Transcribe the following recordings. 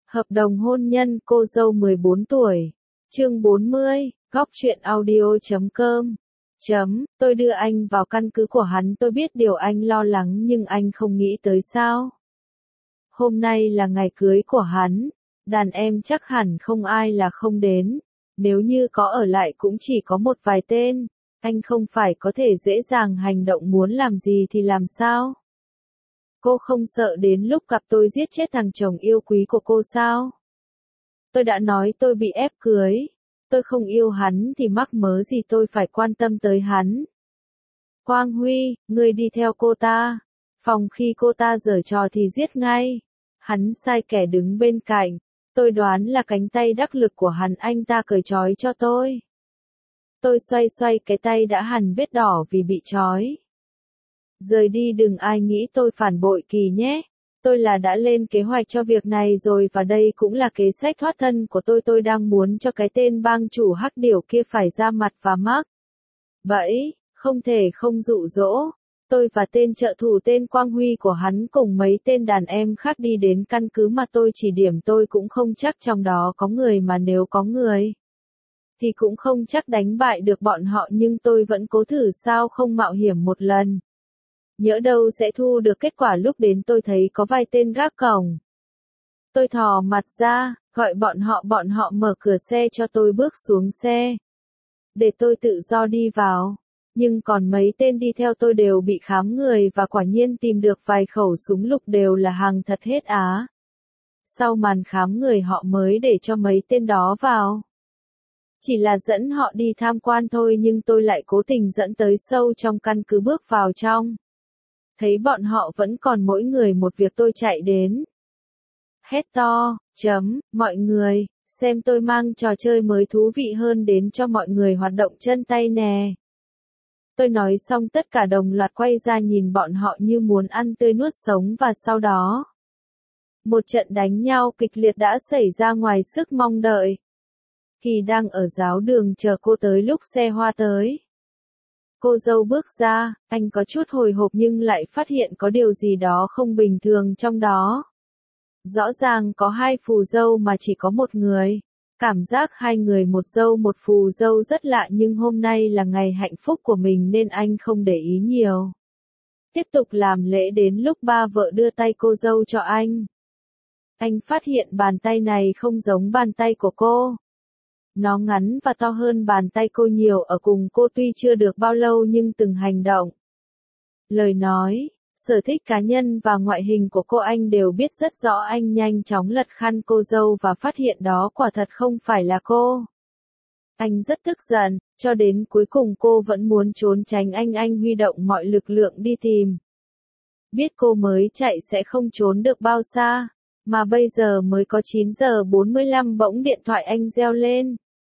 Hợp đồng hôn nhân cô dâu 14 tuổi. Chương 40, góc truyện audio.com. Tôi đưa anh vào căn cứ của hắn, tôi biết điều anh lo lắng nhưng anh không nghĩ tới sao. Hôm nay là ngày cưới của hắn, đàn em chắc hẳn không ai là không đến, nếu như có ở lại cũng chỉ có một vài tên, anh không phải có thể dễ dàng hành động, muốn làm gì thì làm sao? Cô không sợ đến lúc gặp tôi giết chết thằng chồng yêu quý của cô sao? Tôi đã nói tôi bị ép cưới, tôi không yêu hắn thì mắc mớ gì tôi phải quan tâm tới hắn. Quang Huy, ngươi đi theo cô ta, phòng khi cô ta giở trò thì giết ngay. Hắn sai kẻ đứng bên cạnh, tôi đoán là cánh tay đắc lực của hắn, anh ta cởi trói cho tôi. Tôi xoay xoay cái tay đã hằn vết đỏ vì bị trói. Rời đi, đừng ai nghĩ tôi phản bội Kỳ nhé. Tôi đã lên kế hoạch cho việc này rồi và đây cũng là kế sách thoát thân của tôi đang muốn cho cái tên bang chủ hắc điểu kia phải ra mặt và mắc bẫy, không thể không dụ dỗ. Tôi và tên trợ thủ tên Quang Huy của hắn cùng mấy tên đàn em khác đi đến căn cứ mà tôi chỉ điểm, tôi cũng không chắc trong đó có người, mà nếu có người thì cũng không chắc đánh bại được bọn họ, nhưng tôi vẫn cố thử, sao không mạo hiểm một lần. Nhỡ đâu sẽ thu được kết quả. Lúc đến tôi thấy có vài tên gác cổng. Tôi thò mặt ra, gọi bọn họ mở cửa xe cho tôi bước xuống xe. Để tôi tự do đi vào. Nhưng còn mấy tên đi theo tôi đều bị khám người và quả nhiên tìm được vài khẩu súng lục, đều là hàng thật hết á. Sau màn khám người họ mới để cho mấy tên đó vào. Chỉ là dẫn họ đi tham quan thôi, nhưng tôi lại cố tình dẫn tới sâu trong căn cứ, bước vào trong. Thấy bọn họ vẫn còn mỗi người một việc, tôi chạy đến. Hét to, mọi người, xem tôi mang trò chơi mới thú vị hơn đến cho mọi người hoạt động chân tay nè. Tôi nói xong tất cả đồng loạt quay ra nhìn bọn họ như muốn ăn tươi nuốt sống, và sau đó một trận đánh nhau kịch liệt đã xảy ra ngoài sức mong đợi. Kỳ đang ở giáo đường chờ cô tới lúc xe hoa tới. Cô dâu bước ra, anh có chút hồi hộp nhưng lại phát hiện có điều gì đó không bình thường trong đó. Rõ ràng có hai phù dâu mà chỉ có một người. Cảm giác hai người một dâu một phù dâu rất lạ, nhưng hôm nay là ngày hạnh phúc của mình nên anh không để ý nhiều. Tiếp tục làm lễ, đến lúc ba vợ đưa tay cô dâu cho anh. Anh phát hiện bàn tay này không giống bàn tay của cô. Nó ngắn và to hơn bàn tay cô nhiều. Ở cùng cô tuy chưa được bao lâu nhưng từng hành động, lời nói, sở thích cá nhân và ngoại hình của cô anh đều biết rất rõ. Anh nhanh chóng lật khăn cô dâu và phát hiện đó quả thật không phải là cô. Anh rất tức giận, cho đến cuối cùng cô vẫn muốn trốn tránh anh huy động mọi lực lượng đi tìm. Biết cô mới chạy sẽ không trốn được bao xa, mà bây giờ mới có 9 giờ 45 bỗng điện thoại anh reo lên.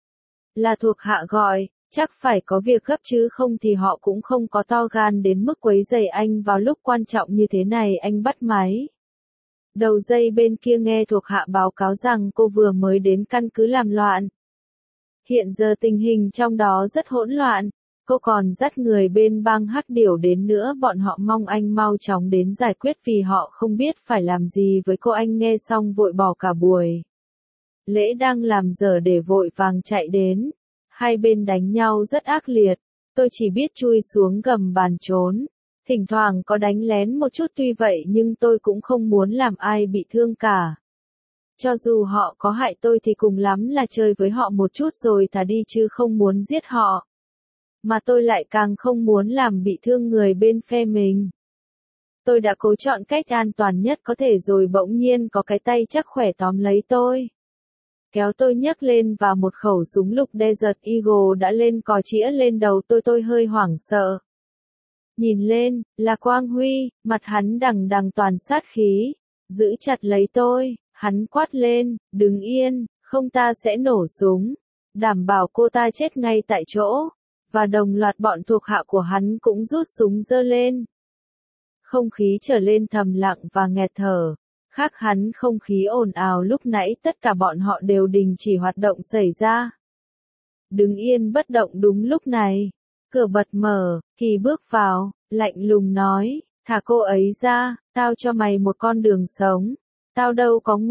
Là thuộc hạ gọi, chắc phải có việc gấp chứ không thì họ cũng không có to gan đến mức quấy rầy anh vào lúc quan trọng như thế này. Anh bắt máy. Đầu dây bên kia nghe thuộc hạ báo cáo rằng cô vừa mới đến căn cứ làm loạn. Hiện giờ tình hình trong đó rất hỗn loạn, cô còn dắt người bên bang hắc điểu đến nữa, bọn họ mong anh mau chóng đến giải quyết vì họ không biết phải làm gì với cô. Anh nghe xong vội bỏ cả buổi lễ đang làm dở để vội vàng chạy đến. Hai bên đánh nhau rất ác liệt, tôi chỉ biết chui xuống gầm bàn trốn. Thỉnh thoảng có đánh lén một chút, tuy vậy nhưng tôi cũng không muốn làm ai bị thương cả. Cho dù họ có hại tôi thì cùng lắm là chơi với họ một chút rồi thả đi, chứ không muốn giết họ. Mà tôi lại càng không muốn làm bị thương người bên phe mình. Tôi đã cố chọn cách an toàn nhất có thể rồi bỗng nhiên có cái tay chắc khỏe tóm lấy tôi. Kéo tôi nhấc lên và một khẩu súng lục Desert Eagle đã lên cò chĩa lên đầu tôi hơi hoảng sợ. Nhìn lên, là Quang Huy, mặt hắn đằng đằng toàn sát khí, giữ chặt lấy tôi, hắn quát lên, đứng yên, không ta sẽ nổ súng, đảm bảo cô ta chết ngay tại chỗ, và đồng loạt bọn thuộc hạ của hắn cũng rút súng giơ lên. Không khí trở lên trầm lặng và nghẹt thở. Khác hắn không khí ồn ào lúc nãy, tất cả bọn họ đều đình chỉ hoạt động xảy ra. Đứng yên bất động. Đúng lúc này, cửa bật mở, Kỳ bước vào, lạnh lùng nói, thả cô ấy ra, tao cho mày một con đường sống. Tao đâu có ngu,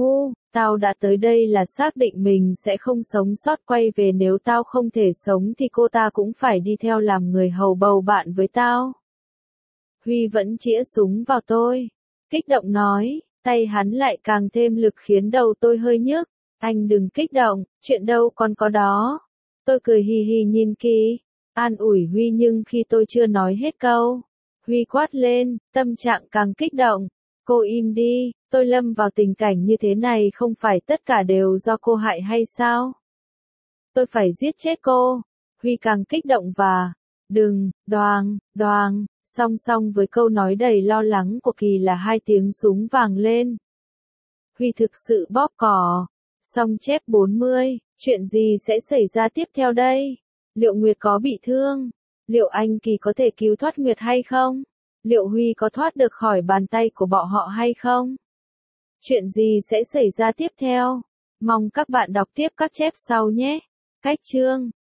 Tao đã tới đây là xác định mình sẽ không sống sót, quay về nếu tao không thể sống thì cô ta cũng phải đi theo làm người hầu bầu bạn với tao. Huy vẫn chĩa súng vào tôi. Kích động nói, tay hắn lại càng thêm lực khiến đầu tôi hơi nhức. Anh đừng kích động, chuyện đâu còn có đó. Tôi cười hì hì nhìn Kỳ, an ủi Huy nhưng khi tôi chưa nói hết câu, Huy quát lên, tâm trạng càng kích động. Cô im đi, tôi lâm vào tình cảnh như thế này không phải tất cả đều do cô hại hay sao? Tôi phải giết chết cô. Huy càng kích động và, đừng, đoàng, đoàng, song song với câu nói đầy lo lắng của Kỳ là hai tiếng súng vang lên. Huy thực sự bóp cò. Song chép 40, chuyện gì sẽ xảy ra tiếp theo đây? Liệu Nguyệt có bị thương? Liệu anh Kỳ có thể cứu thoát Nguyệt hay không? Liệu Huy có thoát được khỏi bàn tay của bọn họ hay không? Chuyện gì sẽ xảy ra tiếp theo? Mong các bạn đọc tiếp các chép sau nhé. Cách chương